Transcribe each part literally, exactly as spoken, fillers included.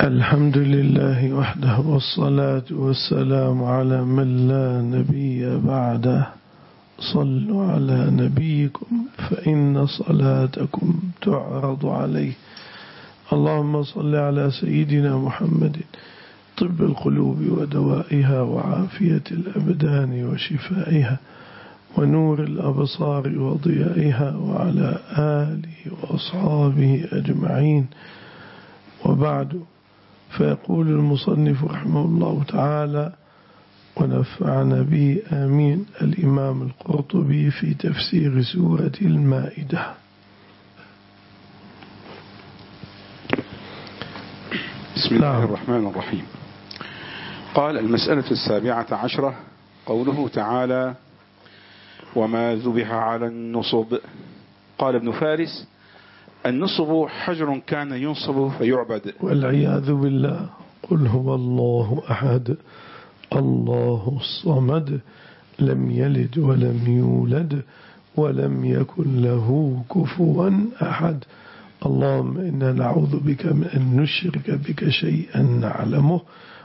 الحمد لله وحده والصلاة والسلام على من لا نبي بعده. صلوا على نبيكم فإن صلاتكم تعرض عليه. اللهم صل على سيدنا محمد طب القلوب ودوائها وعافية الأبدان وشفائها ونور الأبصار وضيائها وعلى آله وأصحابه أجمعين. وبعد، فيقول المصنف رحمه الله تعالى ونفعنا به آمين الإمام القرطبي في تفسير سورة المائدة. بسم الله الرحمن الرحيم. قال: المسألة السابعة عشرة، قوله تعالى: وما ذبح على النصب. قال ابن فارس: النصب حجر كان ينصب فيعبد. والعياذ بالله. قل هو الله أحد الله الصمد لم يلد ولم يولد ولم يكن له كفوا أحد. اللهم إنا نعوذ بك من أن نشرك بك شيئا نعلمه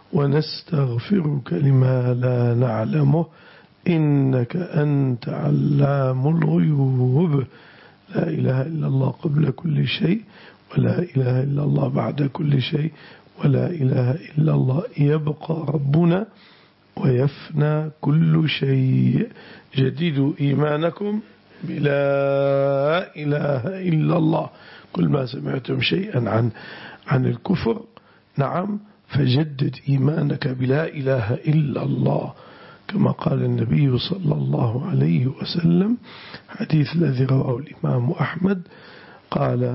ونستغفرك لما لا نعلمه إنك أنت علام الغيوب. لا إله إلا الله قبل كل شيء، ولا إله إلا الله بعد كل شيء، ولا إله إلا الله يبقى ربنا ويفنى كل شيء. جددوا إيمانكم بلا إله إلا الله. كل ما سمعتم شيئا عن عن الكفر، نعم، فجدد إيمانك بلا إله إلا الله، كما قال النبي صلى الله عليه وسلم، حديث الذي رواه الإمام أحمد، قال: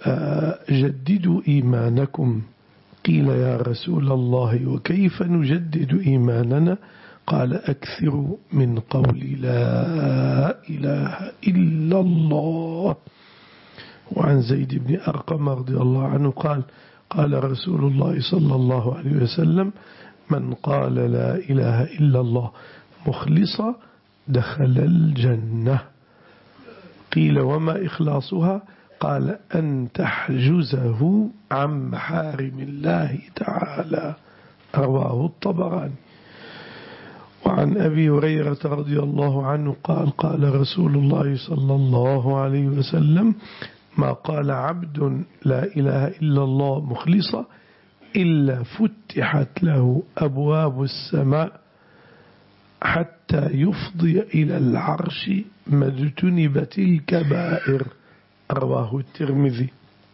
جددوا إيمانكم. قيل: يا رسول الله وكيف نجدد إيماننا؟ قال: أكثروا من قول لا إله إلا الله. وعن زيد بن أرقم رضي الله عنه قال: قال رسول الله صلى الله عليه وسلم: من قال لا إله إلا الله مخلصا دخل الجنة. قيل: وما إخلاصها؟ قال: أن تحجزه عن محارم الله تعالى. رواه الطبراني. وعن أبي هريرة رضي الله عنه قال: قال رسول الله صلى الله عليه وسلم: ما قال عبد لا إله إلا الله مخلصا إلا فتحت له أبواب السماء حتى يفضي إلى العرش ما اجتنبت الكبائر. رواه الترمذي.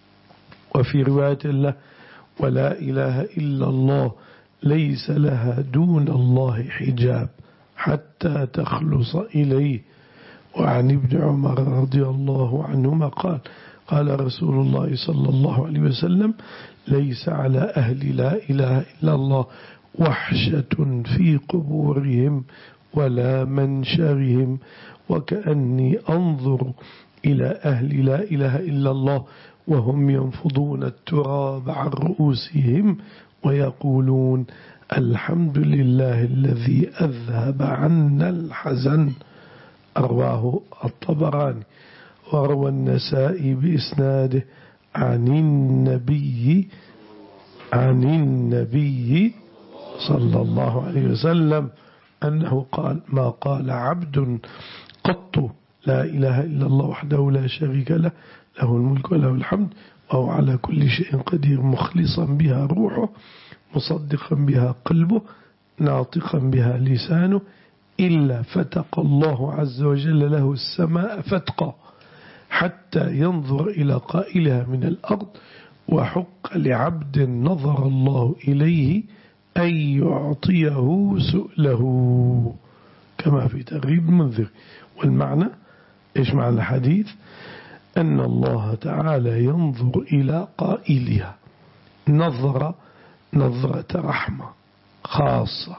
وفي رواية له: ولا إله إلا الله ليس لها دون الله حجاب حتى تخلص إليه. وعن ابن عمر رضي الله عنهما قال: قال رسول الله صلى الله عليه وسلم: ليس على أهل لا إله إلا الله وحشة في قبورهم ولا منشرهم، وكأني أنظر إلى أهل لا إله إلا الله وهم ينفضون التراب عن رؤوسهم ويقولون: الحمد لله الذي أذهب عنا الحزن. رواه الطبراني. وروى النسائي بإسناده عن النبي عن النبي صلى الله عليه وسلم أنه قال: ما قال عبد قط لا إله إلا الله وحده لا شريك له له الملك وله الحمد وهو على كل شيء قدير، مخلصا بها روحه، مصدقا بها قلبه، ناطقا بها لسانه، إلا فتق الله عز وجل له السماء فتقا حتى ينظر إلى قائلها من الأرض، وحق لعبد نظر الله إليه أن يعطيه سؤله، كما في تغريب المنذر. والمعنى إيش معنى الحديث؟ أن الله تعالى ينظر إلى قائلها نظر نظرة رحمة خاصة،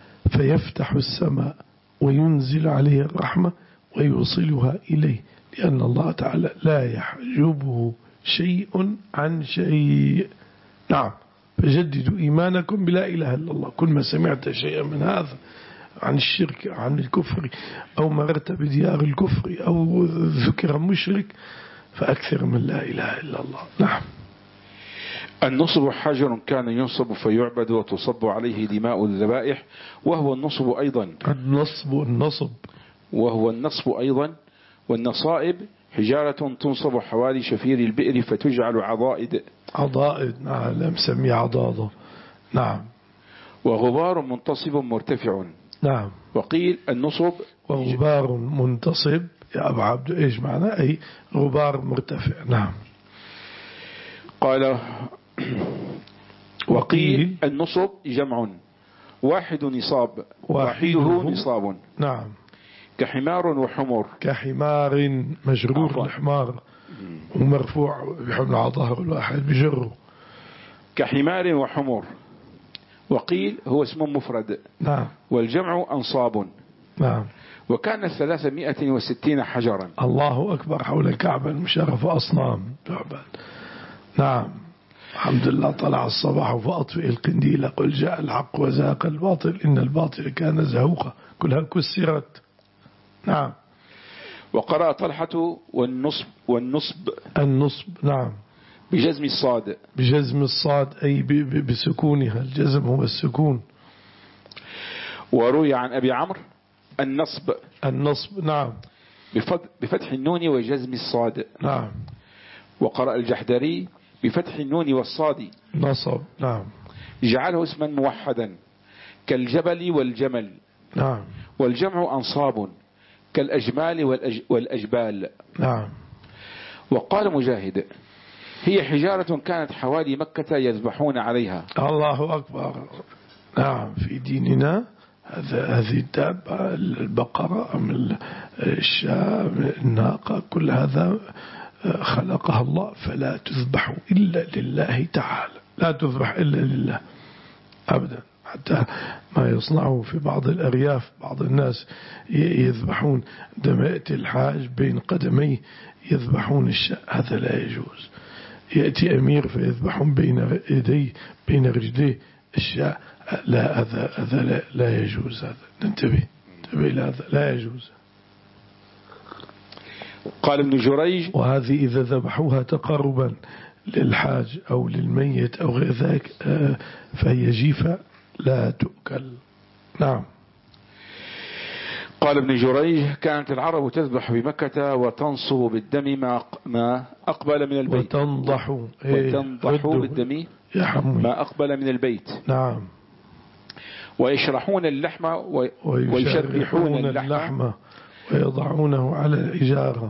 فيفتح السماء وينزل عليه الرحمة ويوصلها إليه، لأن الله تعالى لا يحجبه شيء عن شيء. نعم، فجددوا إيمانكم بلا إله إلا الله. كل ما سمعت شيئا من هذا عن الشرك عن الكفر أو مرت بديار الكفر أو ذكر مشرك فأكثر من لا إله إلا الله. نعم. النصب حجر كان ينصب فيعبد وتصب عليه دماء الذبائح، وهو النصب أيضا النصب النصب وهو النصب أيضا والنصائب حجارة تنصب حوالي شفير البئر فتجعل عضائد عضائد، نعم، لم سمي عضاضة، نعم. وغبار منتصب مرتفع، نعم. وقيل النصب وغبار منتصب يا أبو عبد إيش معنى؟ أي غبار مرتفع، نعم. قال وقيل النصب جمع واحد نصاب، واحده نصاب، نعم. كحمار وحمر، كحمار مجرور عفوا. الحمار ومرفوع بحمل على ظهر الواحد بجره. كحمار وحمر. وقيل هو اسم مفرد، نعم، والجمع أنصاب، نعم. وكان ثلاثمائة وستين حجرا. الله أكبر، حول الكعبة المشرفة أصنام تعبد. نعم. الحمد لله طلع الصباح فأطفئ القنديل قل جاء الحق وزاق الباطل إن الباطل كان زهوقا، كلها كسرت. نعم. وقرأ طلحة والنصب والنصب النصب، نعم، بجزم الصاد، بجزم الصاد أي بسكونها، الجزم هو السكون. وروي عن أبي عمرو النصب النصب، نعم، بفتح النون وجزم الصاد، نعم. وقرأ الجحدري بفتح النون والصاد نصب، نعم. جعله اسما موحدا كالجبل والجمل، نعم. والجمع أنصاب كالأجمال والأج والأجبال، نعم. وقال مجاهد هي حجارة كانت حوالي مكة يذبحون عليها. الله أكبر. نعم. في ديننا هذه الدابة البقرة أم الشاة الناقة كل هذا خلقها الله، فلا تذبح إلا لله تعالى، لا تذبح إلا لله أبدا. حتى ما يصنعه في بعض الأرياف بعض الناس يذبحون عندما يأتي الحاج بين قدميه يذبحون الشاة، هذا لا يجوز. يأتي أمير فيذبحون بين يديه بين رجليه الشاة، لا، هذا هذا لا, لا يجوز. هذا ننتبه ننتبه إلى هذا، لا يجوز. قال ابن جريج وهذه إذا ذبحوها تقربا للحاج أو للميت أو غير ذلك فهي جيفة لا تؤكل. نعم. قال ابن جريج كانت العرب تذبح بمكة وتنصب بالدم ما أقبل من البيت، وتنضح وتنضح بالدم ما أقبل من البيت. نعم. ويشرحون اللحم ويشرحون اللحم ويضعونه على الإجارة.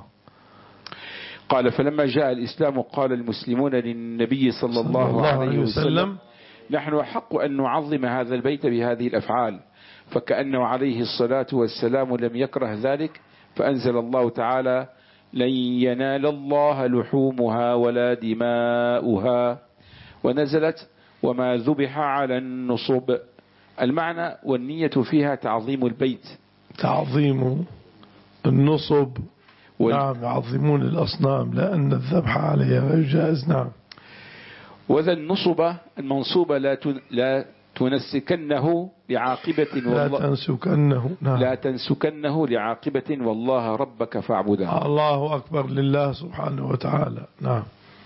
قال فلما جاء الإسلام قال المسلمون للنبي صلى الله عليه وسلم نحن أحق أن نعظم هذا البيت بهذه الأفعال، فكأنه عليه الصلاة والسلام لم يكره ذلك، فأنزل الله تعالى لن ينال الله لحومها ولا دماؤها، ونزلت وما ذبح على النصب. المعنى والنية فيها تعظيم البيت، تعظيم النصب، وال... نعم، يعظمون الأصنام لأن الذبح عليها غير جائز. نعم. وذا النصب المنصوبة لا تن... لا تنسكنه لعاقبة والله لا تنسكنه. نعم. لا تنسكنه لعاقبة والله ربك فاعبده. الله أكبر، لله سبحانه وتعالى. نعم.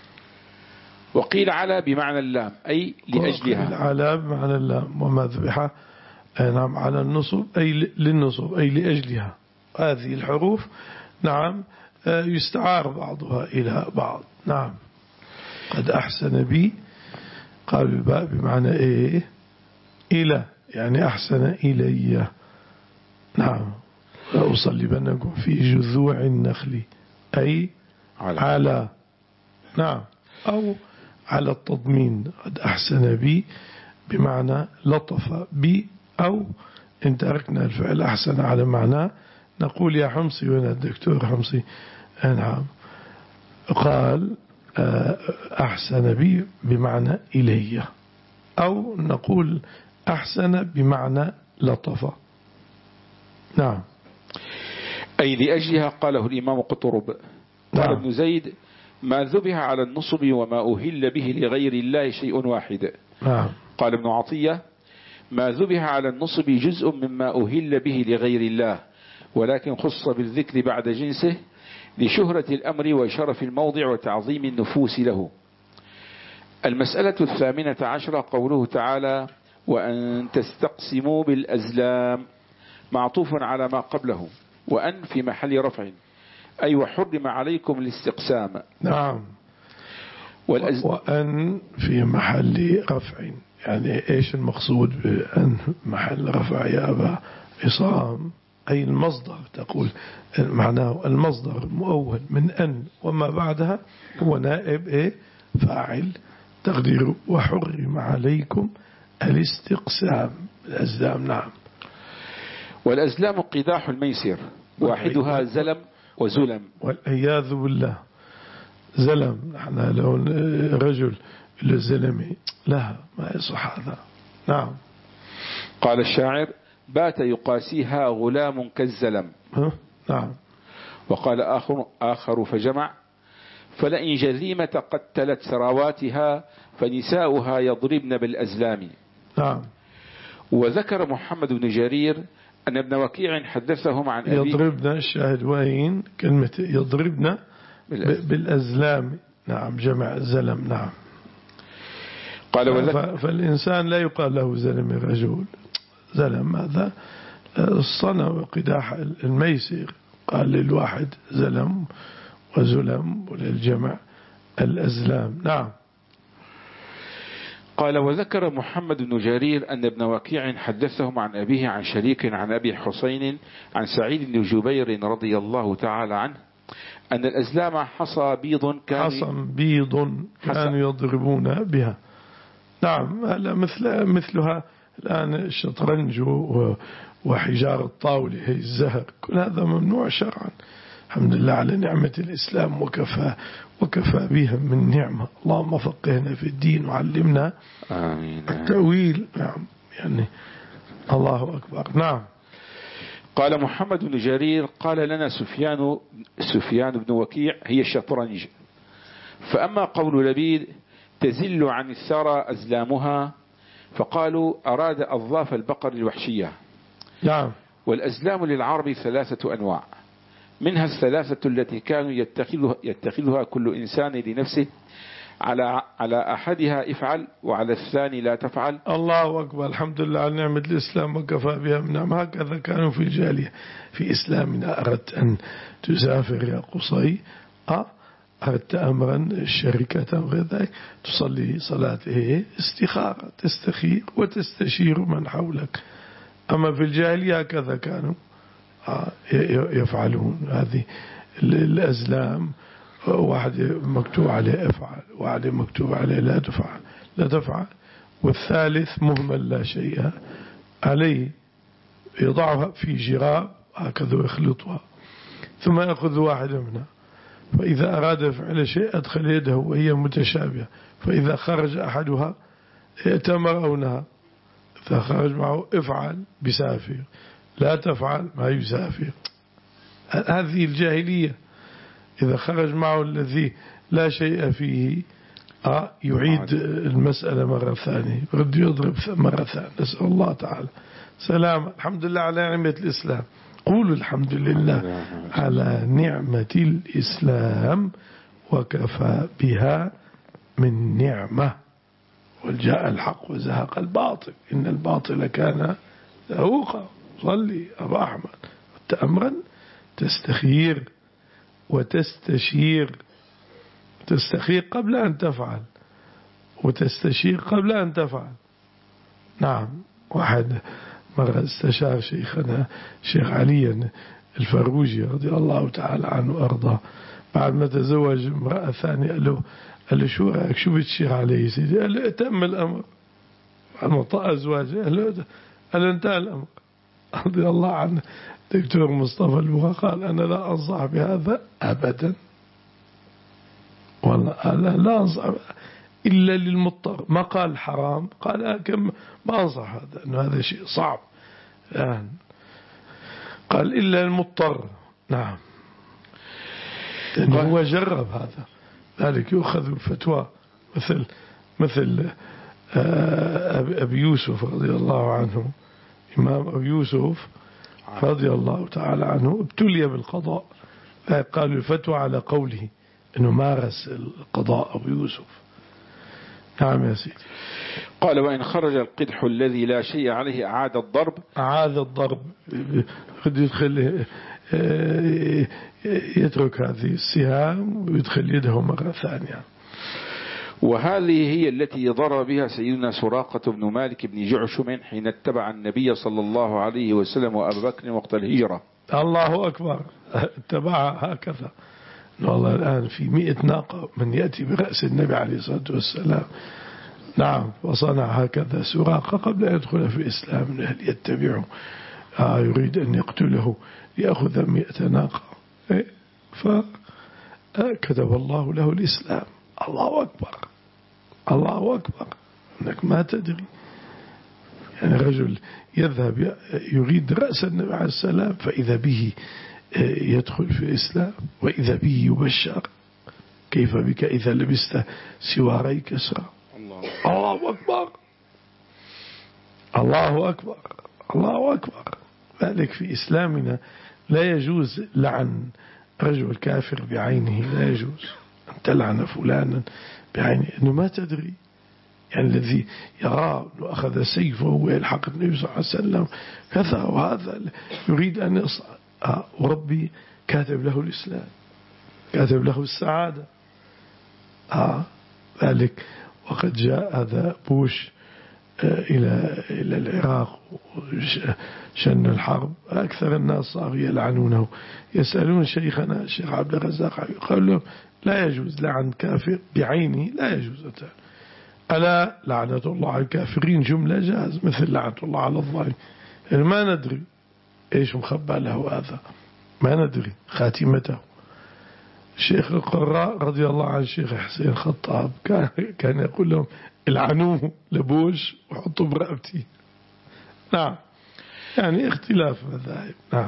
وقيل على بمعنى اللام أي لأجلها. وقيل على بمعنى اللام وما ذبح نعم على النصب أي للنصب أي لأجلها. هذه الحروف نعم يستعار بعضها إلى بعض. نعم. قد أحسن بي، قال الباء بمعنى إيه؟ إلى، يعني أحسن إلي. نعم. لأصلبنكم في جذوع النخل أي على, على. نعم. أو على التضمين، قد أحسن بي بمعنى لطف بي، أو إن تركنا الفعل أحسن على معناه نقول يا حمصي وين الدكتور حمصي. نعم. قال أحسن بي بمعنى إلي، أو نقول أحسن بمعنى لطف. نعم. أي لأجلها. قاله الإمام قطرب. قال نعم. ابن زيد ما ذبح على النصب وما أهل به لغير الله شيء واحد. نعم. قال ابن عطية ما ذبح على النصب جزء مما أهل به لغير الله، ولكن خص بالذكر بعد جنسه لشهرة الأمر وشرف الموضع وتعظيم النفوس له. المسألة الثامنة عشرة قوله تعالى وأن تستقسموا بالأزلام معطوف على ما قبله، وأن في محل رفع أي وحرم عليكم الاستقسام. نعم. والأز... وأن في محل رفع، يعني إيش المقصود بأن محل رفع يا أبا عصام؟ أي المصدر، تقول معناه المصدر المؤول من أن وما بعدها هو نائب إيه فاعل، تقديره وحرم عليكم الاستقسام الأزلام. نعم. والأزلام قداح الميسر، واحدها زلم وزلم. والعياذ بالله. زلم، نحن لو رجل للزلمي لا ما يصح هذا. نعم. قال الشاعر بات يقاسيها غلام كالزلم. نعم. وقال آخر, آخر فجمع فلئن جذيمة قتلت سراواتها فنساؤها يضربن بالأزلام. نعم. وذكر محمد بن جرير أن ابن وكيع حدثهم عن أبي يضربن، الشاهد وين كلمة يضربن بالأزلام. بالأزلام. نعم، جمع الزلم. نعم. قال وذكر فالإنسان لا يقال له زلم الرجل، زلم هذا الصنع وقداح الميسر، قال للواحد زلم وزلم وللجمع الأزلام. نعم. قال وذكر محمد بن جرير أن ابن وكيع حدثهم عن أبيه عن شريك عن أبي حسين عن سعيد بن جبير رضي الله تعالى عنه أن الأزلام حصى بيض كان حصى بيض كانوا يضربون بها. نعم. هلا مثل مثلها الآن الشطرنج وحجار الطاولة هي الزهر، كل هذا ممنوع شرعا. الحمد لله على نعمة الإسلام، وكفى وكفى بها من نعمة. اللهم فقهنا في الدين وعلمنا آمين. التأويل. نعم، يعني الله أكبر. نعم. قال محمد بن جرير قال لنا سفيان سفيان بن وكيع هي الشطرنج. فأما قول لبيد تزل عن الثرى أزلامها فقالوا أراد أظلاف البقر الوحشية. نعم. والأزلام للعرب ثلاثة أنواع، منها الثلاثة التي كانوا يتخذها, يتخذها كل إنسان لنفسه، على على أحدها افعل وعلى الثاني لا تفعل. الله أكبر. الحمد لله على نعمة الإسلام وكفى بها من نعم. هكذا كانوا في الجاهلية. في إسلامنا أردت أن تسافر يا قصي، أه أردت أمرا الشركة وغير ذلك، تصلي صلاة إيه استخارة، تستخير وتستشير من حولك. أما في الجاهلية هكذا كانوا يفعلون. هذه الأزلام، واحد مكتوب عليه افعل، واحد مكتوب عليه لا تفعل لا تفعل، والثالث مهمل لا شيء عليه، يضعها في جراب هكذا ويخلطها ثم يأخذ واحدة منها، فإذا أراد فعل شيء أدخل يده وهي متشابهة، فإذا خرج أحدها ائتمر أو نهى. إذا خرج معه افعل بسافر، لا تفعل ما يسافر. هذه الجاهلية. إذا خرج معه الذي لا شيء فيه آه يعيد المسألة مرة ثانية، يرد يضرب مرة ثانية. نسأل الله تعالى سلام. الحمد لله على نعمة الإسلام. قولوا الحمد لله على نعمة الإسلام وكفى بها من نعمة. والجاء الحق وزهق الباطل إن الباطل كان زهوقا. صلي أبا أحمد. أمرا تستخير وتستشير، تستخير قبل أن تفعل وتستشير قبل أن تفعل. نعم. واحد مرة استشار شيخنا شيخ علي الفروجي رضي الله تعالى عنه وأرضاه، بعد ما تزوج امرأة ثانية، قال له قال له شو رأيك، شو بتشير علي سيدي؟ قال له اتم الأمر، المطاع أزواجه. قال له قال له انتهى الأمر. رضي الله عنه دكتور مصطفى البوها قال أنا لا أنصح بهذا أبدا، والله أنا لا أنصح إلا للمضطر. ما قال حرام، قال كم ما أنصح هذا، أنه هذا شيء صعب يعني. قال إلا المضطر. نعم. لأنه هو جرب هذا، ذلك يؤخذ الفتوى مثل مثل أبي يوسف رضي الله عنه. إمام أبي يوسف رضي الله تعالى عنه ابتلي بالقضاء، قالوا الفتوى على قوله أنه مارس القضاء أبو يوسف. نعم يا سيدي. قال وإن خرج القدح الذي لا شيء عليه أعاد الضرب أعاد الضرب، قد يدخل يترك هذه السهام ويدخل يده مرة ثانية. وهذه هي التي ضرب بها سيدنا سراقة بن مالك بن جعشم حين اتبع النبي صلى الله عليه وسلم وأبا بكر وقت الهجرة. الله أكبر، اتبعها هكذا. والله الآن في مئة ناقة من يأتي برأس النبي عليه الصلاة والسلام. نعم، وصنع هكذا سراقة قبل أن يدخل في الإسلام من أهل يتبعه. آه يريد أن يقتله ليأخذ مئة ناقة، فكتب الله له الإسلام. الله أكبر، الله أكبر، أنك ما تدري. يعني رجل يذهب يريد رأس النبي عليه السلام فإذا به يدخل في الإسلام وإذا به يبشر. كيف بك إذا لبست سواري كسرى؟ الله أكبر، الله أكبر، الله أكبر. ذلك في إسلامنا لا يجوز لعن رجل كافر بعينه، لا يجوز أن تلعن فلانا بعينه، أنه ما تدري. يعني الذي يرى أنه أخذ سيفه ويلحق النبي صلى الله عليه وسلم كذا، وهذا يريد أن يصعد. آه وربي كاتب له الإسلام، كاتب له السعادة. آه ذلك وقد جاء هذا بوش آه إلى إلى العراق وشن الحرب، أكثر الناس صاروا يلعنونه، يسألون شيخنا الشيخ عبد الرزاق قال لهم لا يجوز لعن كافر بعينه، لا يجوز. ألا لعنة الله على الكافرين جملة جاز، مثل لعنة الله على الظالمين. يعني ما ندري إيش مخبى له هذا، ما ندري خاتمته. الشيخ القراء رضي الله عن الشيخ حسين خطاب كان كان يقول لهم العنوه لبوش وحطوا برقبتي. نعم، يعني اختلاف مذاهب. نعم.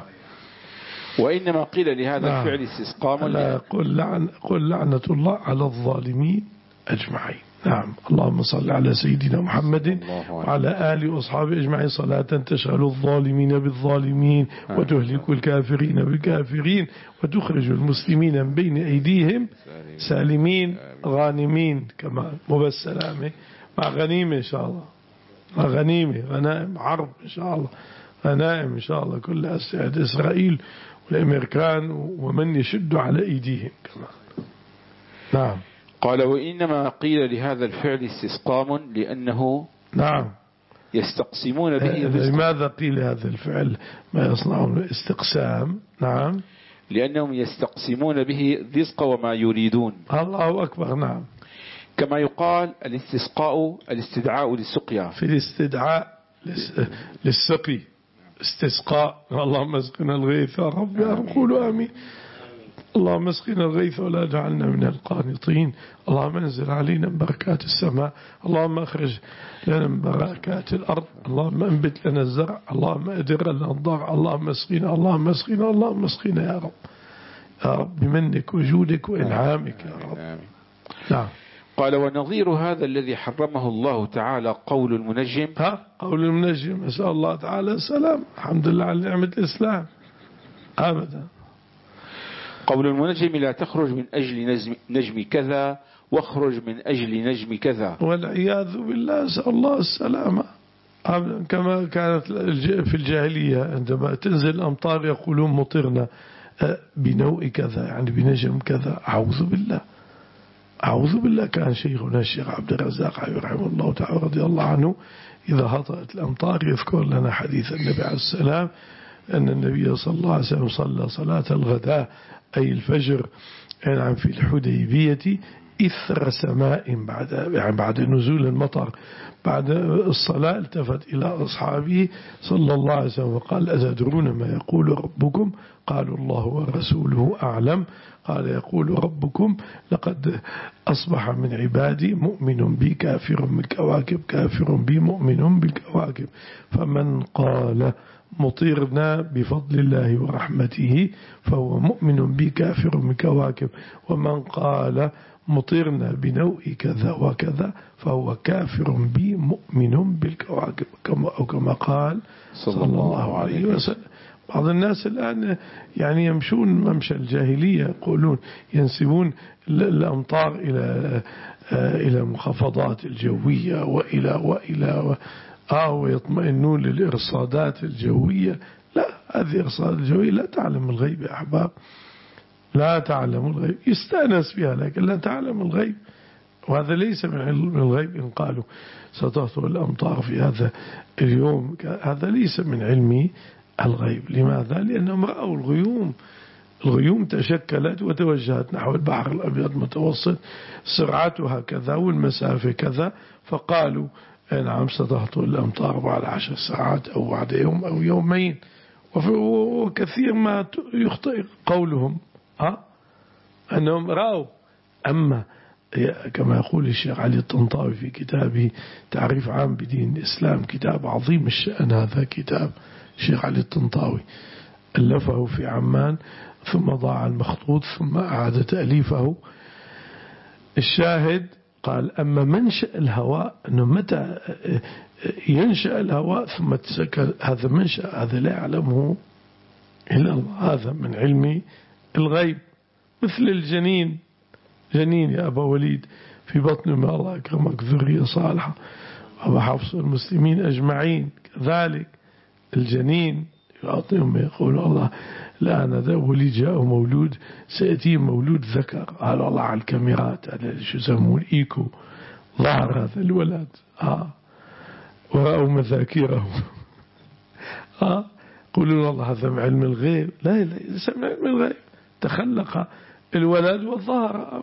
وإنما قيل لهذا نعم. الفعل استسقاما. لا، قل لعن قل لعنة الله على الظالمين أجمعين. نعم. اللهم صل على سيدنا محمد وعلى آله وأصحابه أجمعين صلاة تشغل الظالمين بالظالمين وتهلك الكافرين بالكافرين وتخرج المسلمين من بين أيديهم سالمين غانمين، كما مبسلامه مع غنيمة إن شاء الله، مع غنيمة غنائم عرب إن شاء الله، غنائم إن شاء الله كلها استعد إسرائيل والأمريكان ومن يشد على أيديهم كمان. نعم. قال وإنما قيل لهذا الفعل استسقام لأنه نعم يستقسمون به. لماذا قيل هذا الفعل ما يصنعون استقسام؟ نعم، لأنهم يستقسمون به الرزق وما يريدون. الله أكبر. نعم. كما يقال الاستسقاء الاستدعاء للسقيا، في الاستدعاء للسقي استسقاء. اللهم اسقنا الغيث يا رب، يا رب قولوا آمين. اللهم اسقنا الغيث ولا جعلنا من القانطين. اللهم انزل علينا من بركات السماء. اللهم اخرج لنا من بركات الأرض. اللهم انبت لنا الزرع. اللهم ادر لنا الضرع. اللهم اسقنا، اللهم اسقنا، اللهم اسقنا يا رب، يا رب بمنك وجودك وإنعامك يا رب. نعم. قال ونظير هذا الذي حرمه الله تعالى قول المنجم. ها قول المنجم، نسأل الله تعالى السلام. الحمد لله على نعمة الإسلام. أبدا. قول المنجم لا تخرج من أجل نجم, نجم كذا واخرج من أجل نجم كذا، والعياذ بالله، نسأل الله السلامة. كما كانت في الجاهلية عندما تنزل الأمطار يقولون مطرنا بنوء كذا، يعني بنجم كذا. أعوذ بالله، أعوذ بالله. كان شيخنا الشيخ عبد الرزاق رحمه الله تعالى رضي الله عنه إذا هطأت الأمطار يذكر لنا حديث النبي عليه السلام أن النبي صلى الله عليه وسلم صلى صلاة الغداء أي الفجر يعني في الحديبية إثر سماء، بعد يعني بعد نزول المطر. بعد الصلاة التفت إلى أصحابه صلى الله عليه وسلم وقال أتدرون ما يقول ربكم؟ قالوا الله ورسوله أعلم. قال يقول ربكم لقد أصبح من عبادي مؤمن بي كافر بالكواكب، كافر بي مؤمن بالكواكب. فمن قال مطيرنا بفضل الله ورحمته فهو مؤمن بي كافر بالكواكب، ومن قال مطيرنا بنوء كذا وكذا فهو كافر بي مؤمن بالكواكب، كما أو كما قال صلى الله عليه وسلم. بعض الناس الآن يعني يمشون ممشى الجاهلية، يقولون ينسبون الأمطار إلى إلى منخفضات الجوية وإلى وإلى آه ويطمئنون للإرصادات الجوية. لا، هذه الإرصادات الجوية لا تعلم الغيب يا أحباب، لا تعلم الغيب، يستأنس بها لكن لا تعلم الغيب. وهذا ليس من علم الغيب. إن قالوا ستهطل الأمطار في هذا اليوم، هذا ليس من علم الغيب. لماذا؟ لأنهم رأوا الغيوم، الغيوم تشكلت وتوجهت نحو البحر الأبيض المتوسط، سرعتها كذا والمسافة كذا، فقالوا نعم ستهطل الأمطار بعد عشر ساعات أو بعد يوم أو يومين. وكثير ما يخطئ قولهم أه؟ أنهم رأوا. أما كما يقول الشيخ علي الطنطاوي في كتابه تعريف عام بدين الإسلام، كتاب عظيم الشأن، هذا كتاب الشيخ علي الطنطاوي ألفه في عمان ثم ضاع المخطوط ثم أعاد تأليفه. الشاهد قال أما منشأ الهواء، أنه متى ينشأ الهواء ثم تسكن، هذا منشأ، هذا لا يعلمه إلا الله، هذا من علم الغيب. مثل الجنين، جنين يا أبا وليد في بطن ما الله أكرمك ذرية صالحة، أبا حفص المسلمين أجمعين كذلك. الجنين يعطيهم يقول الله لا أنا ذا ولي جاء مولود سيأتي مولود ذكر، قال الله على الكاميرات على شو يسمون إيكو، ظهر هذا الولد آه ورأوا مذاكيره آه قولوا الله هذا من علم الغيب. لا لا ليس من علم الغيب، تخلق الولد والظهر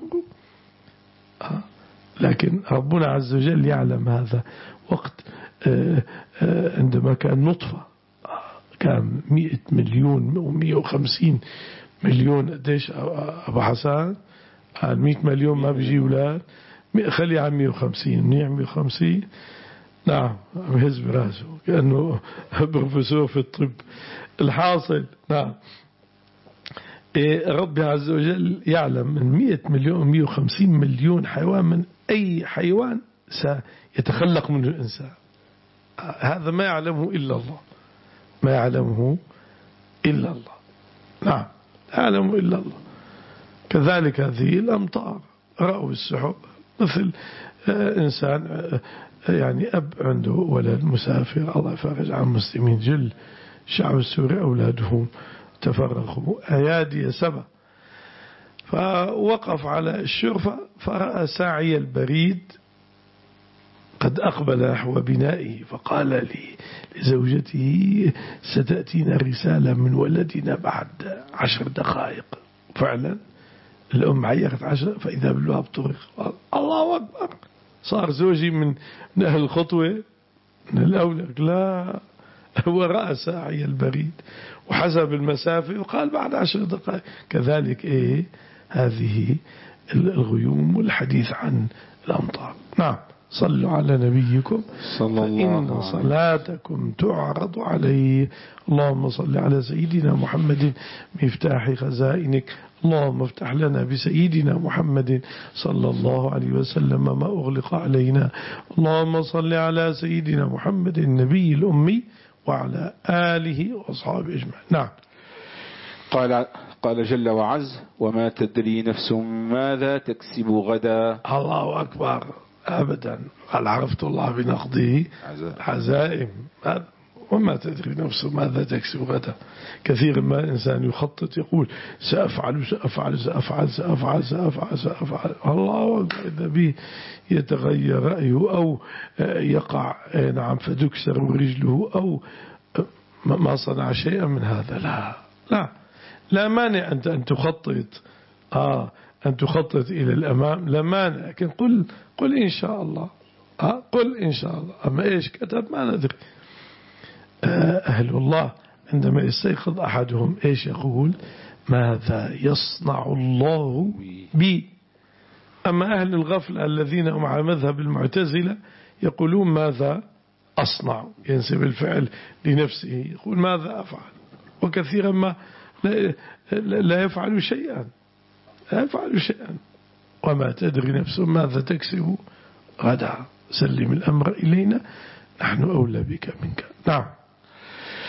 آه. لكن ربنا عز وجل يعلم هذا. وقت آه آه عندما كان نطفة كان مئة مليون ومئة وخمسين مليون، قديش أبو حسن؟ قال مئة مليون ما بيجي أولاد، خلي عن مئة وخمسين، منيح مئة وخمسين. نعم عم يهز براسه كأنه بروفيسور في الطب. الحاصل نعم إيه، ربي عز وجل يعلم من مئة مليون ومئة وخمسين مليون حيوان من أي حيوان سيتخلق منه الإنسان. هذا ما يعلمه إلا الله، ما يعلمه إلا الله. نعم لا يعلمه إلا الله. كذلك هذه الأمطار، رأوا السحب مثل إنسان يعني أب عنده ولد مسافر، الله يفرج عن المسلمين، جل الشعب السوري أولادهم تفرغوا أيادي سبع، فوقف على الشرفة فرأى ساعي البريد قد أقبل نحو بنائه، فقال لي لزوجته ستأتينا رسالة من ولدنا بعد عشر دقائق. فعلا الأم عيقت عشر فإذا بالباب طرق، الله أكبر، صار زوجي من من أهل الخطوة من الأولى. لا، هو رأى ساعي البريد وحسب المسافة وقال بعد عشر دقائق. كذلك إيه هذه الغيوم والحديث عن الأمطار. نعم صلوا على نبيكم صلى الله عليه وسلم، صلاتكم تعرض عليه. اللهم صل على سيدنا محمد مفتاح خزائنك، اللهم افتح لنا بسيدنا محمد صلى الله عليه وسلم ما أغلق علينا. اللهم صل على سيدنا محمد النبي الأمي وعلى آله وأصحابه أجمعين. نعم. قال قال جل وعز وما تدري نفس ماذا تكسب غدا. الله أكبر. أبدا. قال عرفت الله بنقضه عزائم، وما تدري نفس ماذا تكسب غدا. كثير ما الإنسان يخطط يقول سأفعل سأفعل سأفعل سأفعل سأفعل سأفعل، الله أكبر، إذا به يتغير رأيه أو يقع نعم فتكسر رجله أو ما صنع شيئا من هذا. لا لا لا مانع أنت أن تخطط آه أن تخطط إلى الأمام، لا مانع، لكن قل قل إن شاء الله آه قل إن شاء الله. أما إيش كتب ما ندري. أهل الله عندما يستيقظ أحدهم إيش يقول؟ ماذا يصنع الله بي. أما أهل الغفلة الذين هم على مذهب المعتزلة يقولون ماذا أصنع، ينسب الفعل لنفسه، يقول ماذا أفعل، وكثيرا ما لا يفعل شيئا، لا يفعل شيئا. وما تدري نفس ماذا تكسب غدا. سلم الأمر إلينا نحن أولى بك منك. نعم.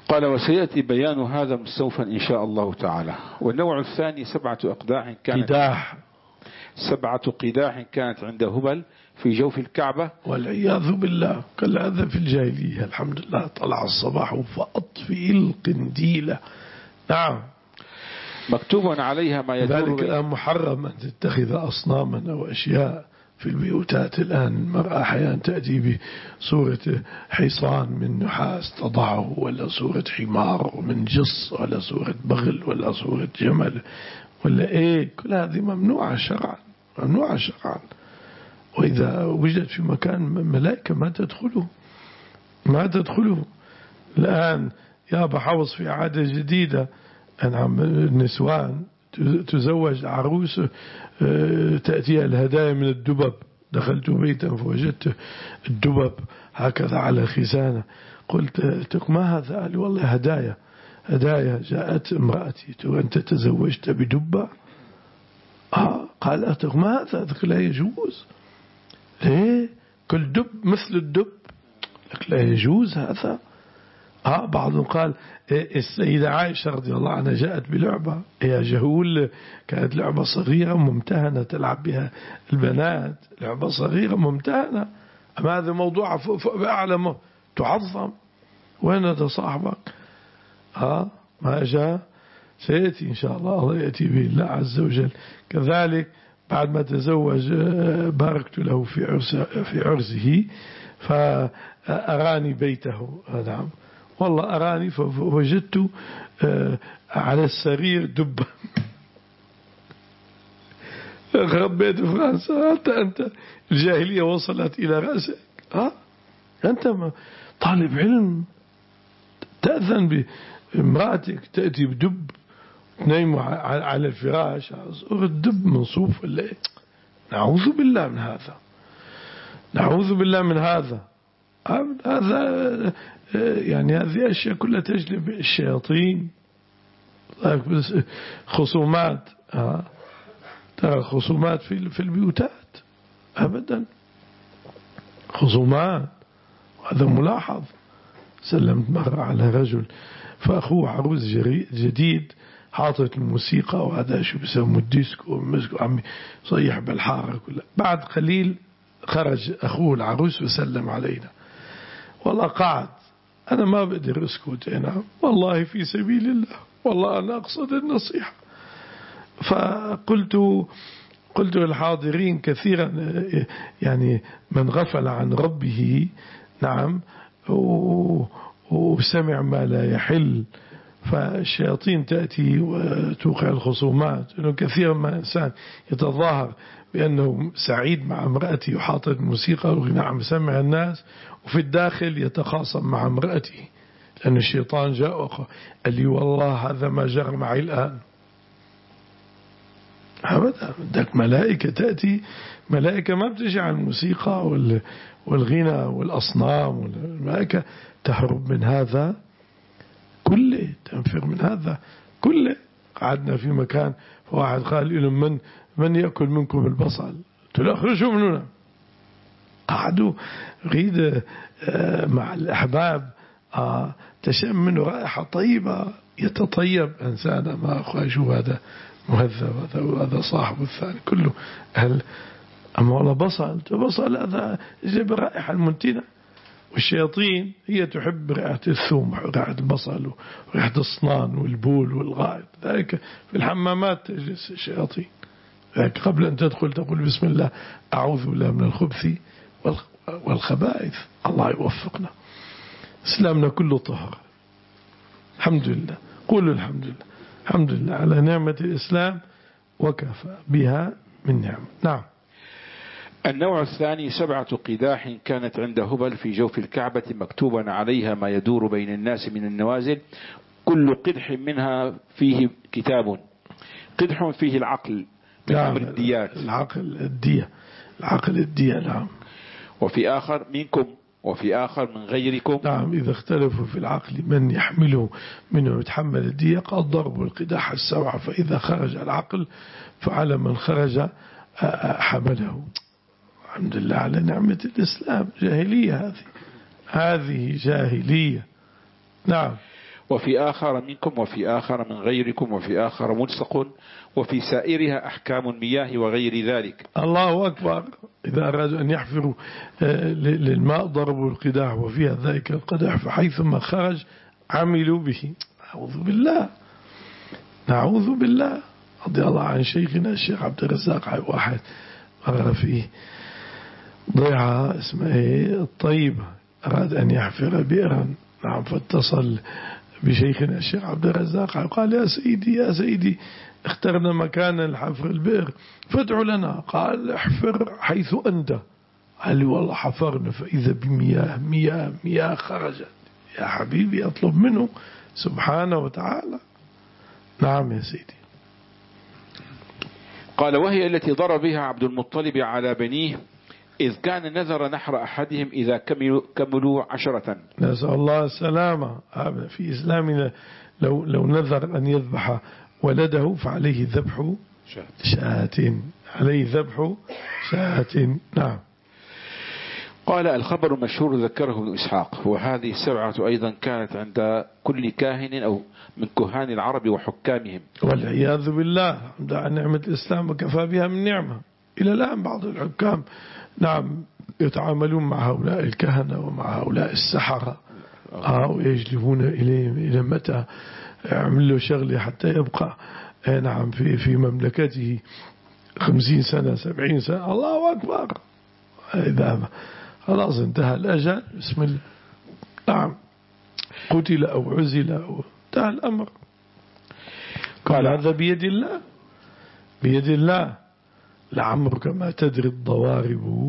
قال وسيأتي بيان هذا مستوفا إن شاء الله تعالى. والنوع الثاني سبعة أقداح كانت قداح سبعة قداح كانت عند هبل في جوف الكعبة والعياذ بالله كالعذاب في الجاهلية. الحمد لله طلع الصباح فأطفئ القنديل. نعم. مكتوب عليها ما يدور ذلك الآن محرم أن تتخذ أصناما أو أشياء في البيوتات. الآن المرأة أحيانا تأتي بصورة حصان من نحاس تضعه، ولا صورة حمار من جص، ولا صورة بغل، ولا صورة جمل، ولا إيه. كل هذه ممنوعة شرعا، ممنوعة شرعا. وإذا وجدت في مكان ملائكة ما تدخله، ما تدخله. الآن يا بحوص في عادة جديدة، أنعم النسوان تزوج عروس تأتيها الهدايا من الدبب. دخلت بيتا فوجدت الدبب هكذا على خزانة. قلت ما هذا؟ قال والله هدايا هدايا جاءت امرأتي. أنت تزوجت بدبة؟ آه. قال أتق ما هذا؟ لا يجوز. ليه؟ كل دب مثل الدب؟ لك لا يجوز هذا. آه. بعضهم قال السيدة عائشة رضي الله عنها جاءت بلعبة يا جهول، كانت لعبة صغيرة ممتهنة تلعب بها البنات، لعبة صغيرة ممتهنة. أما هذا موضوع بأعلى تعظم. وين هذا صاحبك؟ آه. ما جاء سيأتي إن شاء الله، الله يأتي به الله عز وجل. كذلك بعد ما تزوج باركت له في عرس في عرسه فأراني بيته. نعم والله أراني فوجدت على السرير دبة. خبيت فرنسا. أنت أنت الجاهلية وصلت إلى رأسك. ها أنت طالب علم تأذن بامرأتك تأتي بدب تنام على الفراش. الدب منصوف ولا إيه؟ نعوذ بالله من هذا، نعوذ بالله من هذا. هذا يعني هذه أشياء كلها تجلب الشياطين. خصومات، ترى خصومات في في البيوتات أبدا، خصومات. وهذا ملاحظ. سلمت مرة على رجل فأخوه عروس جديد حاطط الموسيقى وهذا شو بيسموه الديسكو مسكو عم يصيح بالحارة كلها. بعد قليل خرج أخوه العروس وسلم علينا. والله قعد أنا ما بقدر أسكت هنا، والله في سبيل الله، والله أنا أقصد النصيحة. فقلت قلت للحاضرين كثيرا يعني من غفل عن ربه نعم وسمع ما لا يحل فالشياطين تأتي وتوقع الخصومات. إنه كثيرا ما إنسان يتظاهر بأنه سعيد مع امرأته وحاطط الموسيقى والغناء عم يسمع الناس، وفي الداخل يتخاصم مع امرأته لأن الشيطان جاء وقال لي والله هذا ما جرى معي الآن. أبدا بدك ملائكة تأتي، ملائكة ما بتجي على الموسيقى والغنى والأصنام، والملائكة تهرب من هذا كله، تنفر من هذا كله. قعدنا في مكان فواحد قال لهم من من يأكل منكم البصل؟ قلت له اخرجوا من هنا. قعدوا غيد مع الأحباب تشم منه رائحة طيبة، يتطيب إنسان ما أخوة شو هذا مهذب، هذا هذا صاحب الثاني كله أهل. أما والله بصل بصل هذا يجيب الرائحة المنتنة. والشياطين هي تحب رائحة الثوم ورائحة البصل ورائحة الصنان والبول والغائط. ذلك في الحمامات تجلس الشياطين. ذلك قبل أن تدخل تقول بسم الله أعوذ بالله من الخبث والخبائث. الله يوفقنا. إسلامنا كله طهر الحمد لله. قولوا الحمد لله، الحمد لله على نعمة الإسلام وكفى بها من نعمة. نعم. النوع الثاني سبعة قداح كانت عند هبل في جوف الكعبة مكتوبا عليها ما يدور بين الناس من النوازل، كل قدح منها فيه كتاب. قدح فيه العقل من أمر الديات، العقل الدية، العقل الدية. نعم. وفي آخر منكم وفي آخر من غيركم. نعم. إذا اختلفوا في العقل من يحمله منه يتحمل الدية قد ضربوا القداح السبعة، فإذا خرج العقل فعلى من خرج حمله. الحمد لله على نعمة الإسلام. جاهلية هذه، هذه جاهلية. نعم. وفي آخر منكم وفي آخر من غيركم وفي آخر ملصق وفي سائرها أحكام المياه وغير ذلك. الله أكبر. إذا أرادوا أن يحفروا للماء ضربوا القداح وفيها ذلك القدح فحيثما خرج عملوا به. نعوذ بالله نعوذ بالله. رضي الله عن شيخنا الشيخ عبد الرزاق واحد مر فيه ضيعة اسمها الطيبة أراد أن يحفر بئرا. نعم فاتصل بشيخنا الشيخ عبد الرزاق قال يا سيدي يا سيدي اخترنا مكانا لحفر البئر فادعوا لنا. قال احفر حيث أنت. قال لي والله حفرنا فإذا بمياه مياه مياه خرجت. يا حبيبي أطلب منه سبحانه وتعالى. نعم يا سيدي. قال وهي التي ضرب بها عبد المطلب على بنيه إذ كان نذر نحر أحدهم إذا كملوا, كملوا عشرة. نسأل الله السلامة. في إسلامنا لو, لو نذر أن يذبح ولده فعليه ذبح شاة. عليه ذبح شاة. نعم. قال الخبر المشهور ذكره ابن إسحاق وهذه السبعة أيضا كانت عند كل كاهن أو من كهان العرب وحكامهم والعياذ بالله. عند نعمة الإسلام وكفى بها من نعمة. إلى الآن بعض الحكام نعم يتعاملون مع هؤلاء الكهنة ومع هؤلاء السحرة آه ويجلبون إليهم إلى متى يعمل له شغله حتى يبقى نعم في في مملكته خمسين سنة سبعين سنة. الله أكبر. إذا خلاص انتهى الأجل بسم الله نعم قتل أو عزل أو انتهى الأمر. قال هذا بيد الله بيد الله. لعمرك ما تدري الضوارب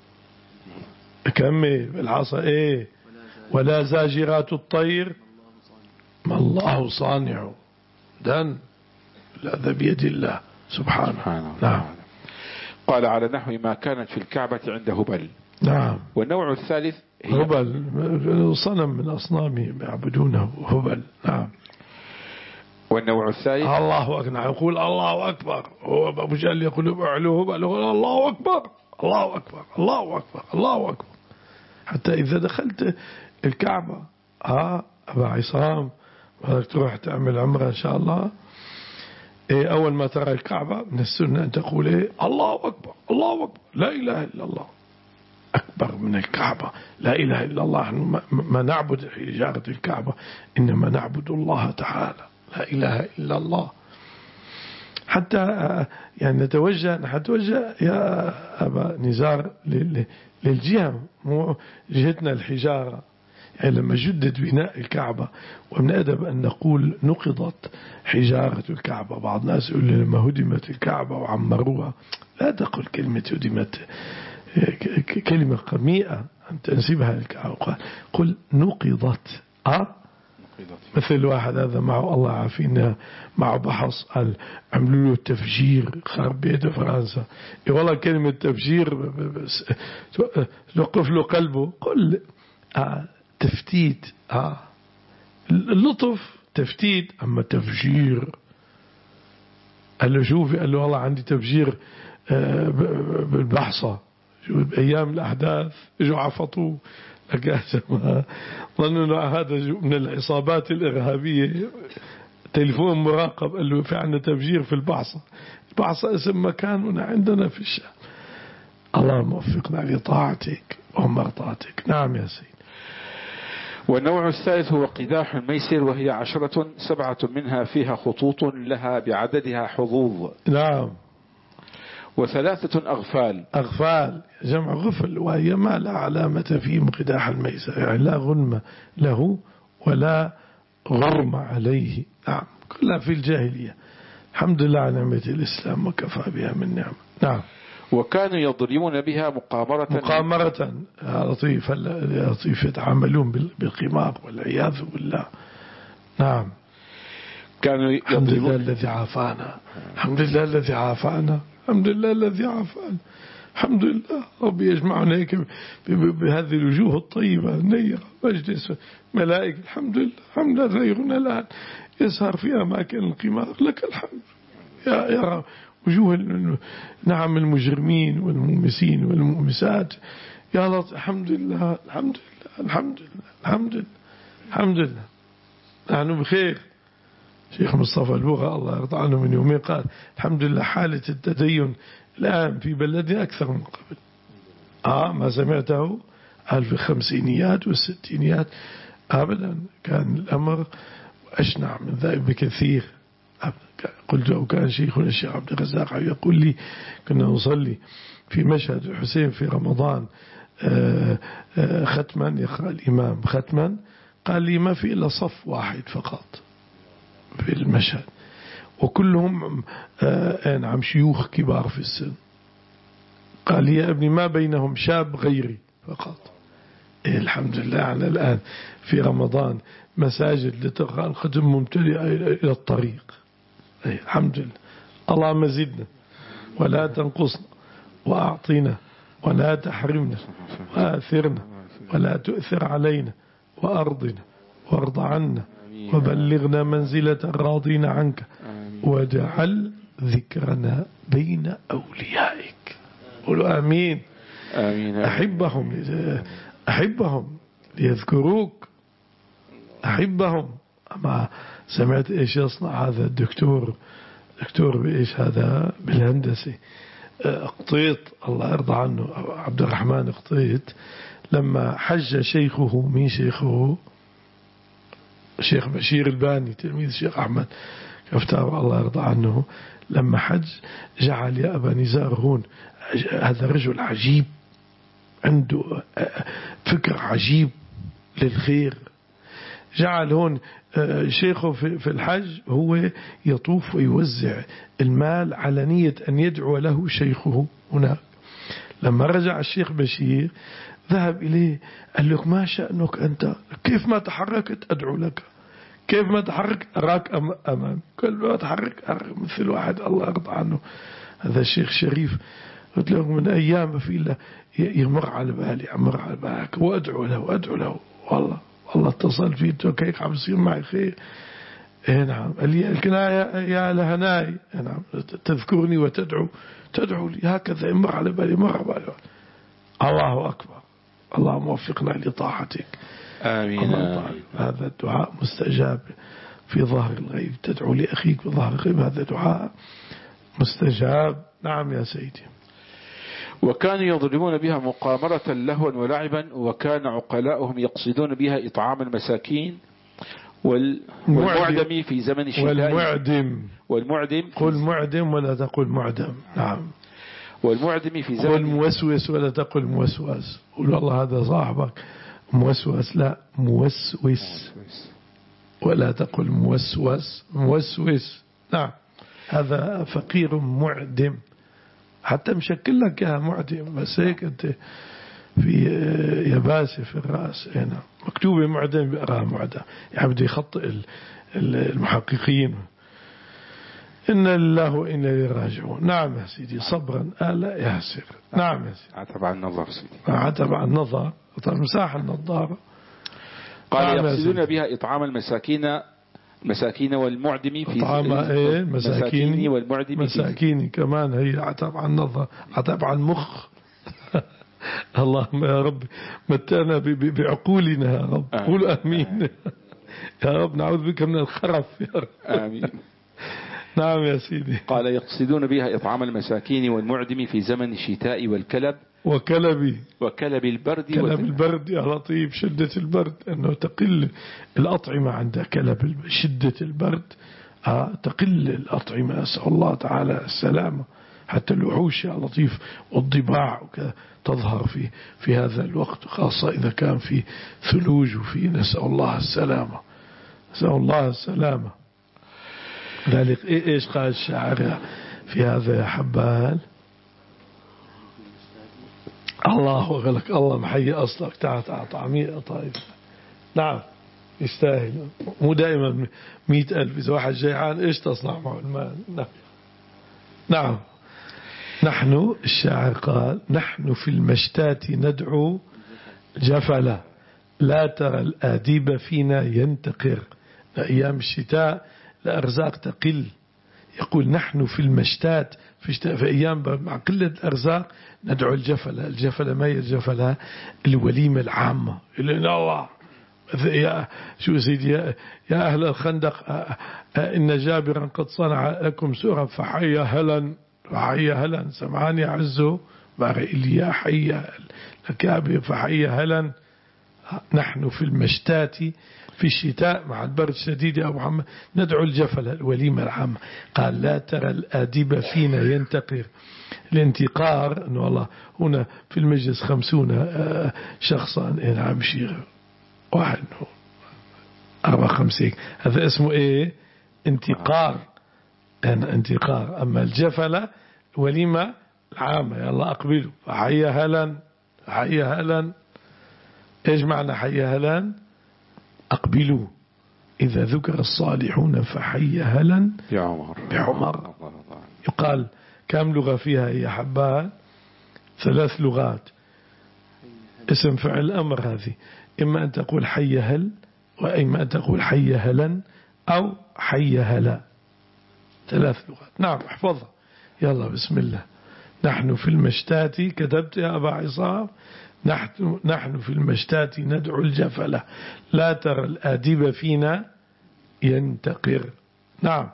كمل بالعصا ايه ولا زاجرات الطير ما الله صانع. دن هذا بيد الله سبحانه. نعم. قال على نحو ما كانت في الكعبة عند هبل. نعم. والنوع الثالث هبل صنم من أصنامهم يعبدونه هبل. نعم. والنوع الثالث الله أكبر. يقول الله أكبر. هو أبو جهل يقول اعلو هبل يقول الله أكبر الله أكبر الله أكبر الله أكبر. حتى إذا دخلت الكعبة ها أبا عصام بدك تروح تعمل عمرة إن شاء الله إيه أول ما ترى الكعبة من السنة أن تقول إيه الله أكبر الله أكبر لا إله إلا الله. أكبر من الكعبة لا إله إلا الله. ما نعبد حجارة الكعبة إنما نعبد الله تعالى لا إله إلا الله. حتى يعني نتوجه نتوجه يا أبا نزار للجهة مو جهتنا الحجارة. يعني لما جدد بناء الكعبة ومن أدب أن نقول نقضت حجارة الكعبة. بعض الناس يقول لما هدمت الكعبة وعمروها لا تقل كلمة هدمت كلمة قميئة أن تنسبها للكعبة. قل نقضت. أه مثل واحد هذا معه الله عافينا مع بحص قال عملوا له تفجير خرب بيت فرنسا. إيه والله كلمة تفجير توقف له قلبه. قل آه تفتيت آه اللطف تفتيت. أما تفجير قال له شوفي قال له والله عندي تفجير آه بالبحصة بأيام الأحداث اجوا عفطوه ظنوا أنه هذا من العصابات الإرهابية. تليفون مراقب قال له في عندنا تفجير في البعصة. البعصة اسم مكاننا عندنا في الشام. الله موفقنا لطاعتك ومرضاتك. نعم يا سيدي. والنوع الثالث هو قداح الميسر وهي عشرة سبعة منها فيها خطوط لها بعددها حظوظ. نعم. وثلاثة أغفال. أغفال جمع غفل وهي ما لا علامة فيه قداح الميسر. يعني لا غنم له ولا غرم عليه. نعم كلها في الجاهلية. الحمد لله على نعمة الإسلام وكفى بها من نعمة. نعم. وكانوا يضربون بها مقامرة مقامرة لطيف لطيف يتعاملون بالقمار والعياذ بالله. نعم. كانوا الحمد لله الذي عافانا الحمد لله الذي عافانا الحمد لله الذي عافانا الحمد لله. ربي يجمعنا هيك بهذه الوجوه الطيبة النيرة مجلس ملائكة. الحمد لله الحمد لله غيرنا الآن يسهر في أماكن القمار. لك الحمد يا يا رب. وجوه نعم المجرمين والمومسين والمومسات يا الله. الحمد لله الحمد لله الحمد لله الحمد لله الحمد لله. نحن بخير. شيخ مصطفى البوغا الله يرضى عنه من يومين قال الحمد لله حالة التدين الآن في بلدنا أكثر من قبل. آه ما سمعته قال في الخمسينيات والستينيات أبدا كان الأمر أشنع من ذلك بكثير. قلت له كان شيخنا الشيخ عبد الرزاق يقول لي كنا نصلي في مشهد الحسين في رمضان ختما يقرأ الإمام ختما قال لي ما في إلا صف واحد فقط في المشهد وكلهم نعم شيوخ كبار في السن. قال لي يا ابني ما بينهم شاب غيري فقط. إيه الحمد لله على الآن في رمضان مساجد لتقرأ الختم ممتلئة إلى الطريق. إيه الحمد لله. اللهم زدنا ولا تنقصنا وأعطينا ولا تحرمنا وآثرنا ولا تؤثر علينا وأرضنا وارض عنا وبلغنا منزلة راضين عنك واجعل ذكرنا بين أوليائك. قولوا آمين. آمين. أحبهم أحبهم ليذكروك أحبهم. أما سمعت إيش يصنع هذا الدكتور دكتور بإيش هذا بالهندسة قطيط الله يرضى عنه عبد الرحمن قطيط لما حج شيخه مين شيخه الشيخ بشير الباني تلميذ الشيخ أحمد كفتار الله يرضى عنه لما حج جعل يا أبا نزار هون هذا رجل عجيب عنده فكر عجيب للخير. جعل هون شيخه في الحج هو يطوف ويوزع المال على نية أن يدعو له شيخه هناك. لما رجع الشيخ بشير ذهب إليه قال لك ما شأنك أنت كيف ما تحركت أدعو لك كيف ما تحرك أراك أمام كل ما تحرك أراك مثل واحد الله يرضى عنه. هذا الشيخ شريف قلت له من أيام ما في إلا يمر على بالي يمر على بالك وأدعو له وأدعو له والله والله اتصل فيه كيف عم يصير معي خير. إيه نعم قال لي الكناية يا لهناي نعم تذكرني وتدعو تدعو لي هكذا يمر على بالي مر على بالي. الله أكبر اللهم وفقنا لطاعتك. آمين. هذا الدعاء مستجاب في ظهر الغيب. تدعو لأخيك في ظهر الغيب هذا دعاء مستجاب. نعم يا سيدي. وكانوا يضربون بها مقامرة لهوا ولعبا وكان عقلاؤهم يقصدون بها إطعام المساكين والمعدم في زمن الشتاء والمعدم والمعدم قل معدم ولا تقل معدم. نعم. والمعدم في زمن قل موسوس ولا تقل موسوس. قل والله هذا صاحبك موسوس لا موسوس ولا تقل موسوس موسوس. نعم هذا فقير معدم حتى مشكل لك يا معدم بس هيك انت في يباسي في الرأس هنا مكتوبة معدم بقراها معدم يعني بده يخطئ المحققين. إن الله وإنا إليه راجعون. نعم يا سيدي صبرا آلا ياسر. نعم يا سيدي. عتب عن النظر سيدي. عتب عن النظر مساح النظارة. قال نعم يقصدون بها إطعام المساكين مساكين والمعدم في إطعام إيه مساكين والمعدم مساكين كمان هي عتب عن النظر عتب عن مخ. اللهم يا رب متانا بعقولنا يا رب. قول آمين يا رب. نعوذ بك من الخرف يا رب. آمين. نعم يا سيدي. قال يقصدون بها إطعام المساكين والمعدم في زمن الشتاء والكلب وكلب وكلب البرد كلب البرد يا لطيف شدة البرد أنه تقل الأطعمة عند كلب شدة البرد آه تقل الأطعمة. أسأل الله تعالى السلامة. حتى الوحوش يا لطيف والضباع تظهر في في هذا الوقت خاصة إذا كان في ثلوج وفي نسأل الله السلامة نسأل الله السلامة. ذلك إيش قال الشاعر في هذا يا حبان؟ الله وغلك الله محيي أصلك تعال تعال طعمية طيب. نعم يستاهل مو دائما مئة ألف إذا واحد جيعان إيش تصنع معه المال. نعم. نعم نحن الشاعر قال نحن في المشتات ندعو جفلا لا ترى الآديب فينا ينتقر. أيام الشتاء الأرزاق تقل. يقول نحن في المشتات في, في أيام مع قلة الأرزاق ندعو الجفلة. الجفلة ما هي الجفلة؟ الوليمة العامة اللي الله يا شو سيدي يا, يا أهل الخندق إن جابرا قد صنع لكم سورة فحيا هلا فحيا هلا سمعان يا عزو بارئ لي يا حيا الكعبة فحيا هلا. نحن في المشتات في الشتاء مع البرد الشديد يا أبو محمد ندعو الجفل الوليمة العامة. قال لا ترى الآدب فينا ينتقر. الانتقار أنه والله هنا في المجلس خمسون شخصا نعم شيخ واحد أربعة خمسين هذا اسمه إيه انتقار أنا انتقار. أما الجفلة وليمة العامة يلا أقبلوا فحيا هلا حيا هلا. إيش معنى حيا هلا؟ أقبلوا إذا ذكر الصالحون فحيا هلا يا عمر بعمر. يقال كم لغة فيها يا حبان؟ ثلاث لغات. اسم فعل أمر هذه إما أن تقول حي هل وإما أن تقول حي هلا أو حي هلا. ثلاث لغات. نعم احفظها يلا بسم الله. نحن في المشتات كتبت يا أبا عصام نحن, نحن في المشتات ندعو الجفلة لا ترى الآدب فينا ينتقر. نعم.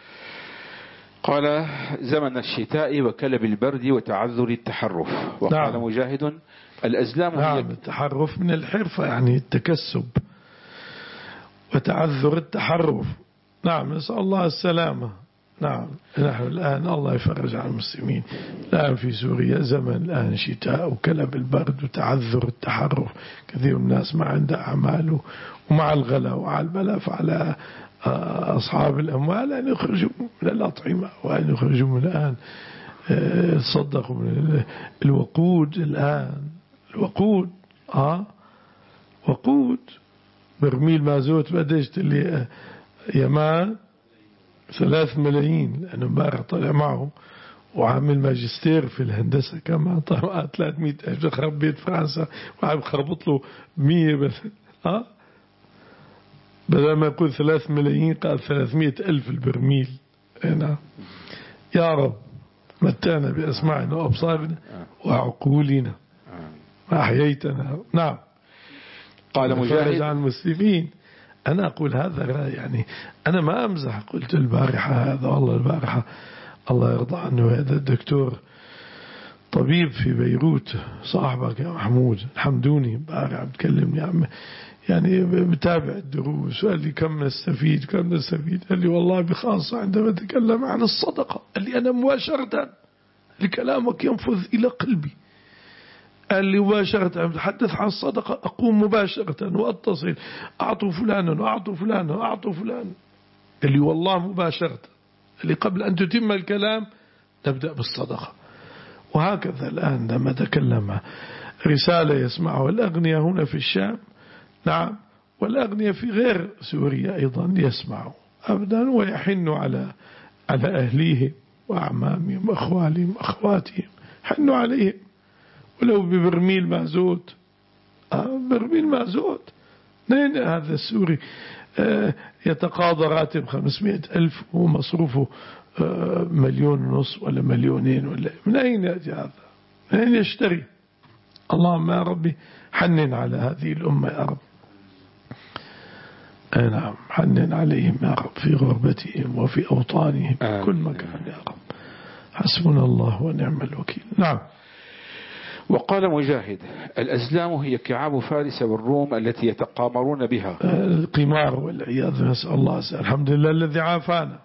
قال زمن الشتاء وكلب البرد وتعذر التحرف. وقال نعم. مجاهد الأزلام نعم هي التحرف من الحرفة يعني التكسب وتعذر التحرف. نعم نسأل الله السلامة. نعم نحن الآن الله يفرج عن المسلمين الآن في سوريا زمن الآن شتاء وكلب البرد وتعذر التحرف. كثير من الناس ما عنده أعمال ومع الغلا ومع البلاء فعلى أصحاب الأموال أن يخرجوا من الأطعمة وأن يخرجوا من الآن تصدقوا من الوقود. الآن الوقود آه وقود برميل مازوت بديش اللي يمان ثلاث ملايين لأنه امبارح طلع معه وعامل ماجستير في الهندسة كمان طلع ثلاثمئة ألف خرب بيت فرنسا وعم خربط له مية بس آه بدل ما يقول ثلاث ملايين قال ثلاثمئة ألف البرميل. هنا يا رب متانا بأسماعنا وأبصارنا وعقولنا ما أحييتنا. نعم. قال مجاهد عن المسلمين. أنا أقول هذا يعني أنا ما أمزح. قلت البارحة هذا والله البارحة الله يرضى عنه هذا الدكتور طبيب في بيروت صاحبك يا محمود الحمدوني بارحة بتكلمني عم يعني بتابع الدروس وقال لي كم نستفيد كم نستفيد. قال لي والله بخاصة عندما أتكلم عن الصدقة قال لي أنا مباشرة لكلامك ينفذ إلى قلبي. قال لي مباشرة أتحدث عن الصدقة أقوم مباشرة وأتصل أعطوا فلانا وأعطوا فلانا وأعطوا فلانا. قال لي والله مباشرة. قال لي قبل أن تتم الكلام نبدأ بالصدقة. وهكذا الآن لما تكلم رسالة يسمعها الأغنياء هنا في الشام. نعم والأغنياء في غير سوريا أيضا يسمعوا أبدا ويحنوا على على أهليهم وأعمامهم وأخوالهم وأخواتهم حنوا عليهم ولو ببرميل مازوت. آه برميل مازوت. نين هذا السوري آه يتقاضى راتب خمسمائة ألف ومصروفه آه مليون ونص ولا مليونين ولا من أين يأتي هذا؟ من أين يشتري؟ اللهم يا ربي حنن على هذه الأمة يا رب. آه نعم حنن عليهم يا رب في غربتهم وفي أوطانهم في كل مكان يا رب. حسبنا الله ونعم الوكيل. نعم. وقال مجاهد الأزلام هي كعاب فارس والروم التي يتقامرون بها. القمار والعياذ نسأل الله الحمد لله الذي عافانا.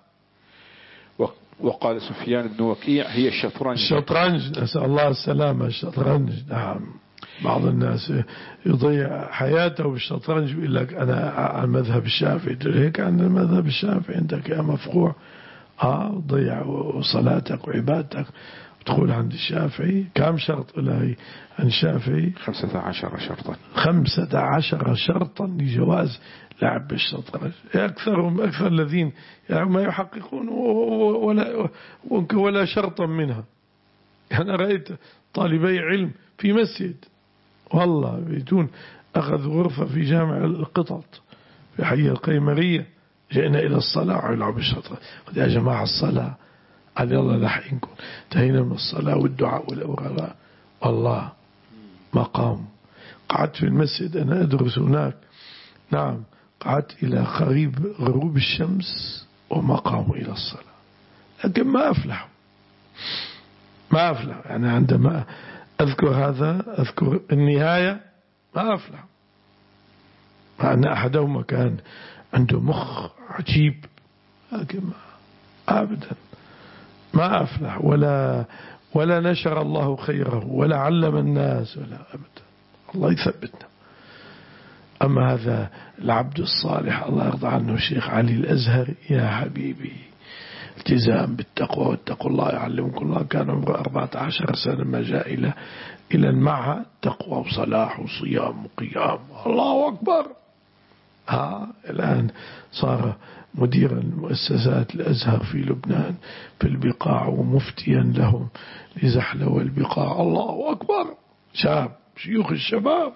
وقال سفيان بن وكيع هي الشطرنج. الشطرنج نسأل الله السلامة. الشطرنج نعم. بعض الناس يضيع حياته بالشطرنج يقول لك أنا على المذهب الشافعي. هيك عن المذهب الشافعي عندك يا مفقوع آه ضيع صلاتك وعبادتك تقول عند الشافعي. كم شرط إلهي عن الشافعي؟ خمسة عشر شرطا. خمسة عشر شرطا لجواز لعب بالشطرنج. أكثرهم أكثر الذين يعني ما يحققون ولا ولا شرطا منها. أنا رأيت طالبي علم في مسجد والله بيتون أخذ غرفة في جامع القطط في حي القيمرية. جئنا إلى الصلاة ويلعب الشطرنج. يا جماعة الصلاة قال يلا لحقنكم انتهينا من الصلاة والدعاء والأوراق. والله ما قام. قعدت في المسجد أنا أدرس هناك نعم قعدت إلى قريب غروب الشمس وما قاموا إلى الصلاة، لكن ما أفلحوا ما أفلحوا يعني عندما أذكر هذا أذكر النهاية ما أفلحوا، مع أن أحدهم كان عنده مخ عجيب، لكن ما أبدا ما أفلح ولا ولا نشر الله خيره ولا علم الناس ولا أبدا. الله يثبتنا. أما هذا العبد الصالح الله يرضى عنه الشيخ علي الأزهري يا حبيبي، التزام بالتقوى واتقوا الله يعلمكم الله. كان عمره أربعة عشر سنة ما جاء إلى إلى المعهد، تقوى وصلاح وصيام وقيام، الله أكبر. ها الآن صار مديرا مؤسسات الأزهر في لبنان في البقاع ومفتيا لهم لزحلة والبقاع، الله أكبر. شاب شيوخ الشباب.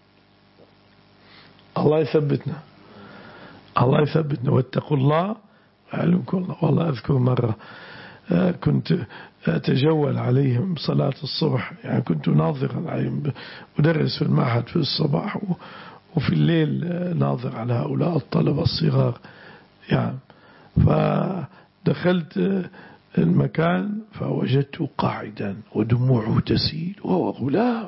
الله يثبتنا الله يثبتنا واتقوا الله يعلمكم الله. والله أذكر مرة كنت أتجول عليهم صلاة الصبح، يعني كنت ناظرا عليهم، أدرس في المعهد في الصباح وفي الليل ناظر على هؤلاء الطلبة الصغار يعني. فدخلت المكان فوجدته قاعدا ودموعه تسيل، وهو غلام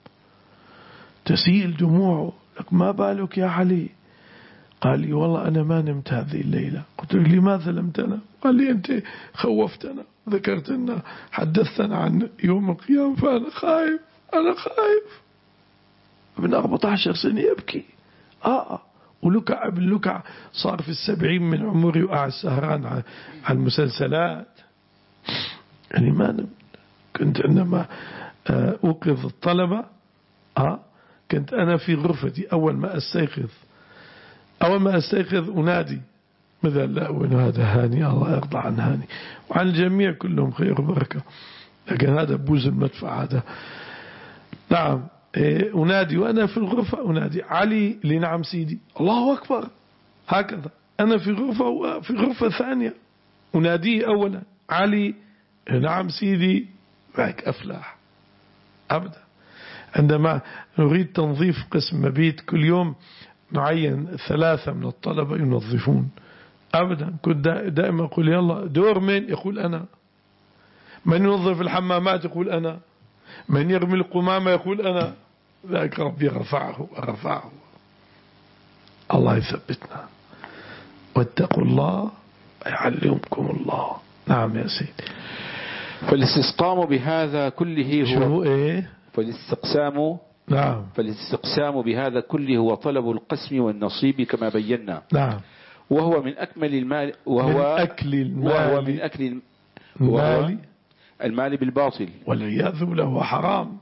تسيل دموعه. لك ما بالك يا علي؟ قال لي والله أنا ما نمت هذه الليلة. قلت له لماذا لم تنم؟ قال لي أنت خوفتنا، ذكرت أن حدثنا عن يوم القيامة فأنا خايف أنا خايف. ابن أربعة عشر سنة يبكي. آه ولكع ابن لكع صار في السبعين من عمري وقع السهران على المسلسلات. يعني ما نمت. كنت عندما أوقظ الطلبة آه كنت أنا في غرفتي أول ما أستيقظ أول ما أستيقظ أنادي ماذا لا وين هذا هاني، الله يرضى عن هاني وعن الجميع كلهم خير وبركة، لكن هذا بوز المدفع هذا. نعم أنادي وأنا في الغرفة أنادي علي لي نعم سيدي، الله أكبر. هكذا أنا في غرفة وفي غرفة ثانية أناديه أولا علي نعم سيدي، معك أفلاح أبدا. عندما نريد تنظيف قسم مبيت كل يوم نعين ثلاثة من الطلبة ينظفون أبدا. كنت دائما أقول يلا دور من؟ يقول أنا. من ينظف الحمامات؟ يقول أنا. من يرمي القمامة؟ يقول أنا. ذاك ربي رفعه ورفعه. الله يثبتنا واتقوا الله يعلمكم الله. نعم يا سيدي. فالاستقسام بهذا كله هو إيه؟ فالاستقسام نعم فالاستقسام بهذا كله هو طلب القسم والنصيب كما بينا. نعم. وهو من أكمل المال وهو من أكل المال وهو من أكل المال المال بالباطل والعياذ بالله هو حرام.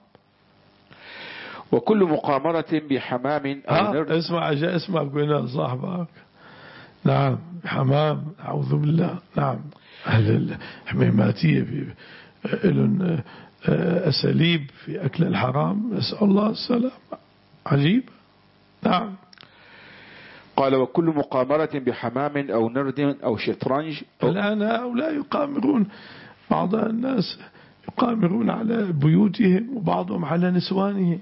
وكل مقامرة بحمام أو نرد. اسمع جاء اسمع قلنا صاحبك. نعم حمام أعوذ بالله. نعم أهل الحميماتية لهم أساليب في أكل الحرام، نسأل الله السلام. عجيب. نعم. قال وكل مقامرة بحمام أو نرد أو شطرنج. الآن هؤلاء يقامرون، بعض الناس يقامرون على بيوتهم وبعضهم على نسوانهم.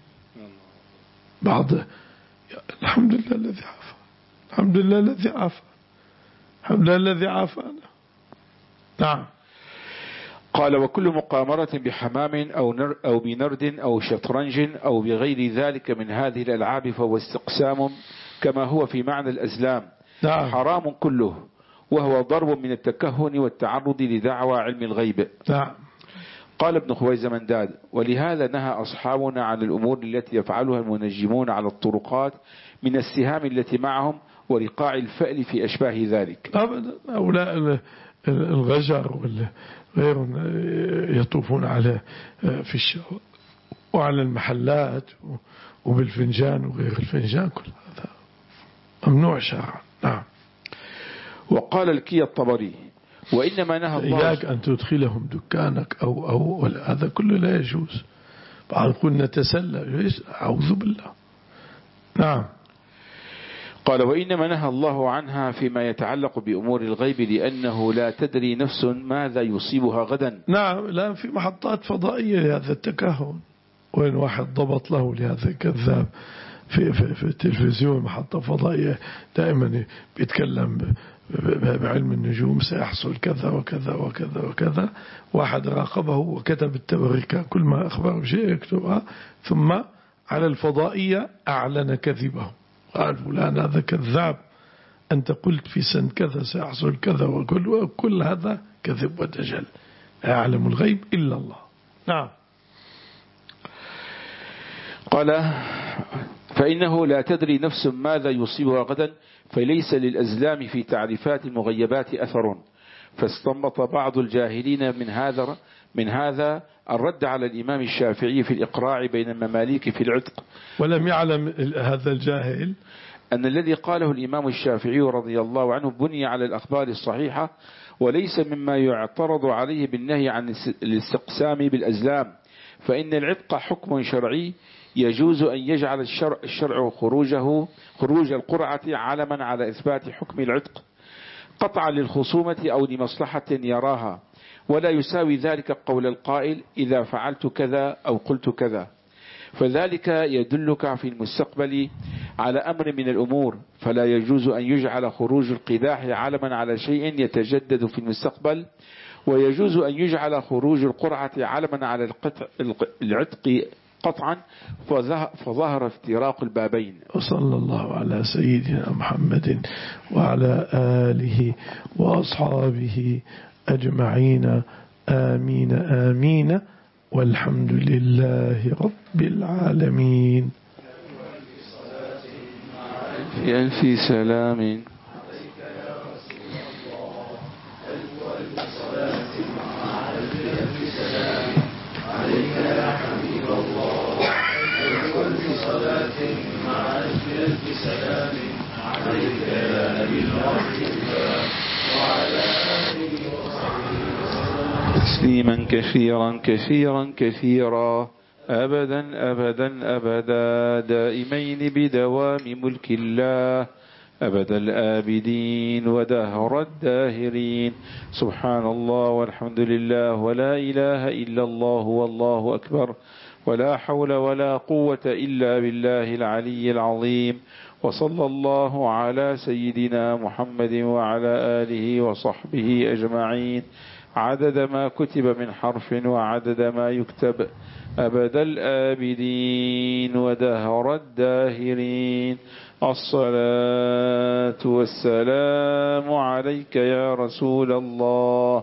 بعض الحمد لله الذي عافى الحمد لله الذي عافى الحمد لله الذي عافانا. نعم. قال وكل مقامرة بحمام أو, نر أو بنرد أو شطرنج أو بغير ذلك من هذه الألعاب فهو استقسام كما هو في معنى الأزلام. نعم. حرام كله، وهو ضرب من التكهن والتعرض لدعوى علم الغيب. نعم. قال ابن خويزمنداد ولهذا نهى أصحابنا عن الأمور التي يفعلها المنجمون على الطرقات من السهام التي معهم ورقاع الفأل في أشباه ذلك. أبدا. هؤلاء الغجر وغيرهم يطوفون على في الشوارع وعلى المحلات وبالفنجان وغير الفنجان، كل هذا ممنوع شرعا. نعم. وقال الكي الطبري وإنما نهى الله إياك أن تدخلهم دكانك أو أو ولا هذا كله لا يجوز. بعض يقول نتسلى، أعوذ بالله. نعم. قال وإنما نهى الله عنها فيما يتعلق بأمور الغيب لأنه لا تدري نفس ماذا يصيبها غدا. نعم. لا في محطات فضائية لهذا التكهن، وين واحد ضبط له لهذا الكذاب في, في, في التلفزيون محطة فضائية دائما بيتكلم بعلم النجوم سيحصل كذا وكذا وكذا وكذا، واحد راقبه وكتب التبركة كل ما أخبره شيء يكتبها، ثم على الفضائية أعلن كذبه، قال فلان هذا كذاب، أنت قلت في سنة كذا سيحصل كذا، وكل, وكل هذا كذب ودجل، لا يعلم الغيب إلا الله. نعم. قال فإنه لا تدري نفس ماذا يصيبها غدا، فليس للأزلام في تعريفات المغيبات أثر. فاستنبط بعض الجاهلين من هذا من هذا الرد على الإمام الشافعي في الإقراع بين المماليك في العتق. ولم يعلم هذا الجاهل أن الذي قاله الإمام الشافعي رضي الله عنه بني على الأخبار الصحيحة، وليس مما يعترض عليه بالنهي عن الاستقسام بالأزلام، فإن العتق حكم شرعي يجوز أن يجعل الشرع, الشرع خروجه خروج القرعة علما على إثبات حكم العتق قطعا للخصومة أو لمصلحة يراها، ولا يساوي ذلك قول القائل إذا فعلت كذا أو قلت كذا، فذلك يدلك في المستقبل على أمر من الأمور، فلا يجوز أن يجعل خروج القداح علما على شيء يتجدد في المستقبل، ويجوز أن يجعل خروج القرعة علما على القطع العتق قطعا، فظهر افتراق البابين. وصلى الله على سيدنا محمد وعلى آله وأصحابه أجمعين، آمين آمين، والحمد لله رب العالمين. في ألف سلام تسليما كثيرا كثيرا كثيرا أبدا أبدا أبدا دائمين بدوام ملك الله أبد الآبدين ودهر الداهرين. سبحان الله والحمد لله ولا إله إلا الله والله أكبر، ولا حول ولا قوة إلا بالله العلي العظيم. وصلى الله على سيدنا محمد وعلى آله وصحبه أجمعين عدد ما كتب من حرف وعدد ما يكتب، أبد الآبدين ودهر الداهرين. الصلاة والسلام عليك يا رسول الله،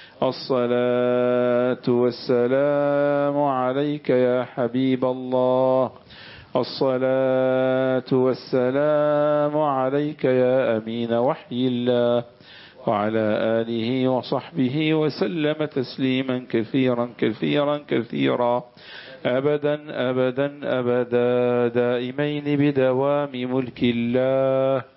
الصلاة والسلام عليك يا حبيب الله، الصلاة والسلام عليك يا أمين وحي الله، وعلى آله وصحبه وسلم تسليما كثيرا كثيرا كثيرا أبدا أبدا أبدا دائمين بدوام ملك الله.